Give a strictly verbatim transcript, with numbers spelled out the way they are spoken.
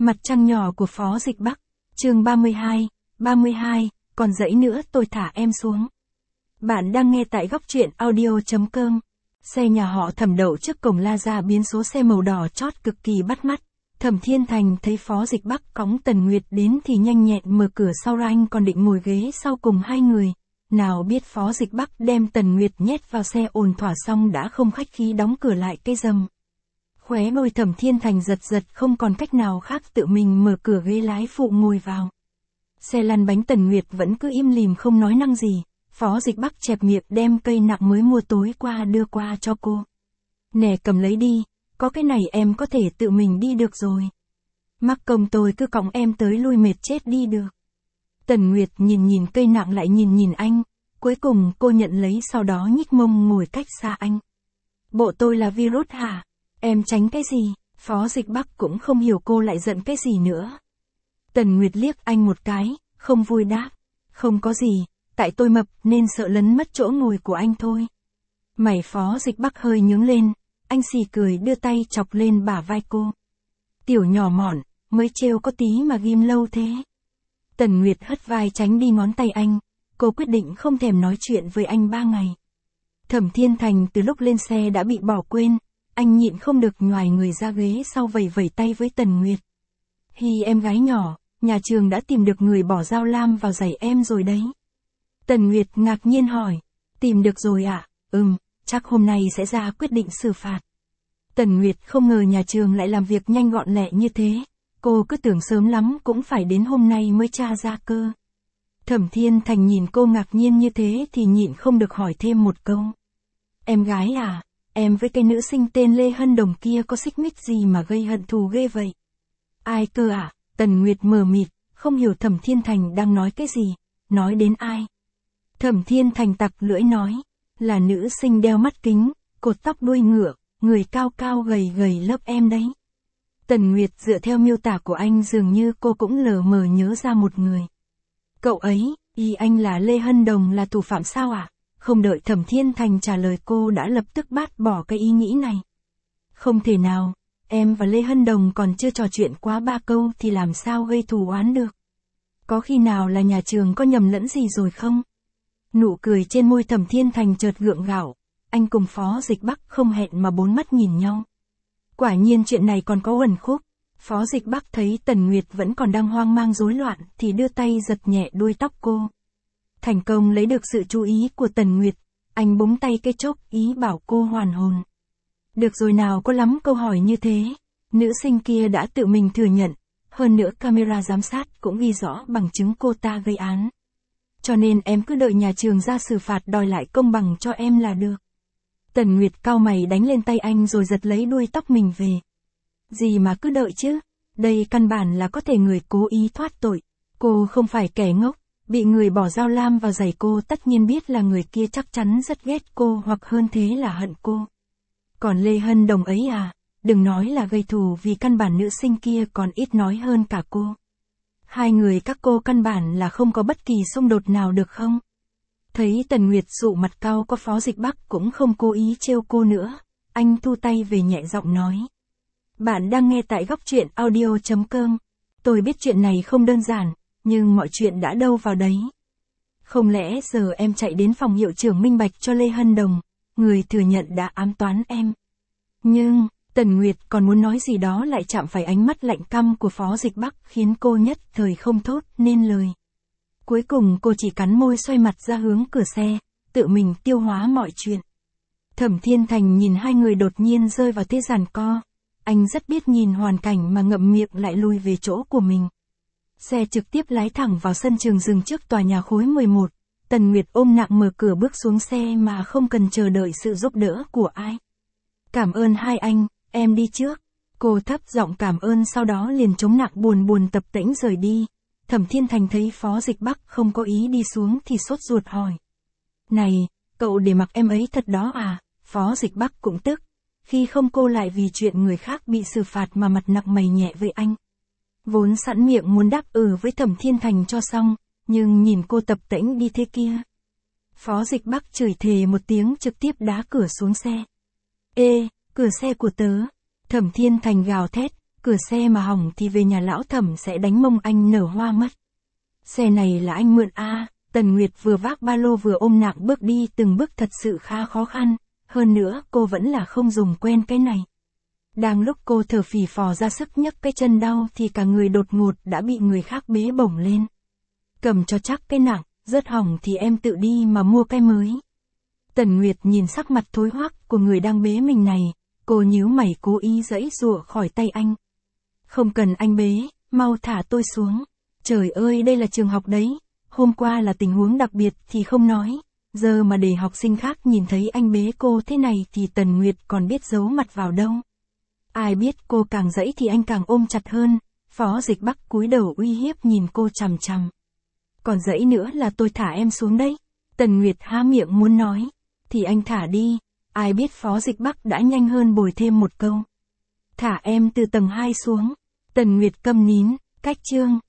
Mặt trăng nhỏ của Phó Dịch Bắc, chương ba mươi hai, ba mươi hai, còn dãy nữa tôi thả em xuống. Bạn đang nghe tại góc truyện audio chấm com. Xe nhà họ Thẩm đậu trước cổng la ra biến số xe màu đỏ chót cực kỳ bắt mắt. Thẩm Thiên Thành thấy Phó Dịch Bắc cõng Tần Nguyệt đến thì nhanh nhẹn mở cửa sau ra, anh còn định ngồi ghế sau cùng hai người. Nào biết Phó Dịch Bắc đem Tần Nguyệt nhét vào xe ổn thỏa xong đã không khách khí đóng cửa lại cây rầm. Khóe môi Thẩm Thiên Thành giật giật, không còn cách nào khác tự mình mở cửa ghế lái phụ ngồi vào. Xe lăn bánh, Tần Nguyệt vẫn cứ im lìm không nói năng gì. Phó Dịch Bắc chẹp miệng đem cây nặng mới mua tối qua đưa qua cho cô. Nè, cầm lấy đi, có cái này em có thể tự mình đi được rồi. Mắc công tôi cứ cõng em tới lui mệt chết đi được. Tần Nguyệt nhìn nhìn cây nặng lại nhìn nhìn anh, cuối cùng cô nhận lấy, sau đó nhích mông ngồi cách xa anh. Bộ tôi là virus hả? Em tránh cái gì? Phó Dịch Bắc cũng không hiểu cô lại giận cái gì nữa. Tần Nguyệt liếc anh một cái, không vui đáp. Không có gì, tại tôi mập nên sợ lấn mất chỗ ngồi của anh thôi. Mày Phó Dịch Bắc hơi nhướng lên, anh xì cười đưa tay chọc lên bả vai cô. Tiểu nhỏ mọn, mới trêu có tí mà ghim lâu thế. Tần Nguyệt hất vai tránh đi ngón tay anh, cô quyết định không thèm nói chuyện với anh ba ngày. Thẩm Thiên Thành từ lúc lên xe đã bị bỏ quên, anh nhịn không được nhoài người ra ghế sau vẩy vẩy tay với Tần Nguyệt. Hi em gái nhỏ, nhà trường đã tìm được người bỏ dao lam vào giày em rồi đấy. Tần Nguyệt ngạc nhiên hỏi, tìm được rồi ạ? À? Ừm, chắc hôm nay sẽ ra quyết định xử phạt. Tần Nguyệt không ngờ nhà trường lại làm việc nhanh gọn lẹ như thế, cô cứ tưởng sớm lắm cũng phải đến hôm nay mới tra ra cơ. Thẩm Thiên Thành nhìn cô ngạc nhiên như thế thì nhịn không được hỏi thêm một câu. Em gái à, em với cái nữ sinh tên Lê Hân Đồng kia có xích mích gì mà gây hận thù ghê vậy? Ai cơ à? Tần Nguyệt mờ mịt, không hiểu Thẩm Thiên Thành đang nói cái gì, nói đến ai? Thẩm Thiên Thành tặc lưỡi nói, là nữ sinh đeo mắt kính, cột tóc đuôi ngựa, người cao cao gầy gầy lớp em đấy. Tần Nguyệt dựa theo miêu tả của anh dường như cô cũng lờ mờ nhớ ra một người. Cậu ấy, y anh là Lê Hân Đồng là thủ phạm sao ạ? À? Không đợi Thẩm Thiên Thành trả lời cô đã lập tức bác bỏ cái ý nghĩ này. Không thể nào, em và Lê Hân Đồng còn chưa trò chuyện quá ba câu thì làm sao gây thù oán được. Có khi nào là nhà trường có nhầm lẫn gì rồi không? Nụ cười trên môi Thẩm Thiên Thành chợt gượng gạo, anh cùng Phó Dịch Bắc không hẹn mà bốn mắt nhìn nhau. Quả nhiên chuyện này còn có uẩn khúc. Phó Dịch Bắc thấy Tần Nguyệt vẫn còn đang hoang mang rối loạn thì đưa tay giật nhẹ đuôi tóc cô. Thành công lấy được sự chú ý của Tần Nguyệt, anh búng tay cái chốc ý bảo cô hoàn hồn. Được rồi nào, có lắm câu hỏi như thế. Nữ sinh kia đã tự mình thừa nhận, hơn nữa camera giám sát cũng ghi rõ bằng chứng cô ta gây án. Cho nên em cứ đợi nhà trường ra xử phạt đòi lại công bằng cho em là được. Tần Nguyệt cau mày đánh lên tay anh rồi giật lấy đuôi tóc mình về. Gì mà cứ đợi chứ, đây căn bản là có thể người cố ý thoát tội. Cô không phải kẻ ngốc, bị người bỏ dao lam vào giày cô tất nhiên biết là người kia chắc chắn rất ghét cô hoặc hơn thế là hận cô. Còn Lê Hân Đồng ấy à, đừng nói là gây thù vì căn bản nữ sinh kia còn ít nói hơn cả cô. Hai người các cô căn bản là không có bất kỳ xung đột nào được không? Thấy Tần Nguyệt dụ mặt cau, có Phó Dịch Bắc cũng không cố ý trêu cô nữa, anh thu tay về nhẹ giọng nói. Bạn đang nghe tại góc truyện audio chấm com. Tôi biết chuyện này không đơn giản, nhưng mọi chuyện đã đâu vào đấy. Không lẽ giờ em chạy đến phòng hiệu trưởng minh bạch cho Lê Hân Đồng, người thừa nhận đã ám toán em. Nhưng, Tần Nguyệt còn muốn nói gì đó lại chạm phải ánh mắt lạnh căm của Phó Dịch Bắc khiến cô nhất thời không thốt nên lời. Cuối cùng cô chỉ cắn môi xoay mặt ra hướng cửa xe, tự mình tiêu hóa mọi chuyện. Thẩm Thiên Thành nhìn hai người đột nhiên rơi vào thế giằng co. Anh rất biết nhìn hoàn cảnh mà ngậm miệng lại lui về chỗ của mình. Xe trực tiếp lái thẳng vào sân trường dừng trước tòa nhà khối mười một. Tần Nguyệt ôm nặng mở cửa bước xuống xe mà không cần chờ đợi sự giúp đỡ của ai. Cảm ơn hai anh, em đi trước. Cô thấp giọng cảm ơn sau đó liền chống nặng buồn buồn tập tễnh rời đi. Thẩm Thiên Thành thấy Phó Dịch Bắc không có ý đi xuống thì sốt ruột hỏi. Này, cậu để mặc em ấy thật đó à? Phó Dịch Bắc cũng tức. Khi không cô lại vì chuyện người khác bị xử phạt mà mặt nặng mày nhẹ với anh. Vốn sẵn miệng muốn đáp ừ với Thẩm Thiên Thành cho xong, nhưng nhìn cô tập tễnh đi thế kia. Phó Dịch Bắc chửi thề một tiếng trực tiếp đá cửa xuống xe. Ê, cửa xe của tớ. Thẩm Thiên Thành gào thét, cửa xe mà hỏng thì về nhà lão Thẩm sẽ đánh mông anh nở hoa mất. Xe này là anh mượn a. Tần Nguyệt vừa vác ba lô vừa ôm nặng bước đi từng bước thật sự khá khó khăn, hơn nữa cô vẫn là không dùng quen cái này. Đang lúc cô thở phì phò ra sức nhấc cái chân đau thì cả người đột ngột đã bị người khác bế bổng lên. Cầm cho chắc cái nặng, rớt hỏng thì em tự đi mà mua cái mới. Tần Nguyệt nhìn sắc mặt thối hoắc của người đang bế mình này, cô nhíu mày cố ý giãy giụa khỏi tay anh. Không cần anh bế, mau thả tôi xuống. Trời ơi đây là trường học đấy, hôm qua là tình huống đặc biệt thì không nói, giờ mà để học sinh khác nhìn thấy anh bế cô thế này thì Tần Nguyệt còn biết giấu mặt vào đâu. Ai biết cô càng giãy thì anh càng ôm chặt hơn, Phó Dịch Bắc cúi đầu uy hiếp nhìn cô chằm chằm. Còn giãy nữa là tôi thả em xuống đấy. Tần Nguyệt há miệng muốn nói, thì anh thả đi, ai biết Phó Dịch Bắc đã nhanh hơn bồi thêm một câu. Thả em từ tầng hai xuống. Tần Nguyệt câm nín, cách chương.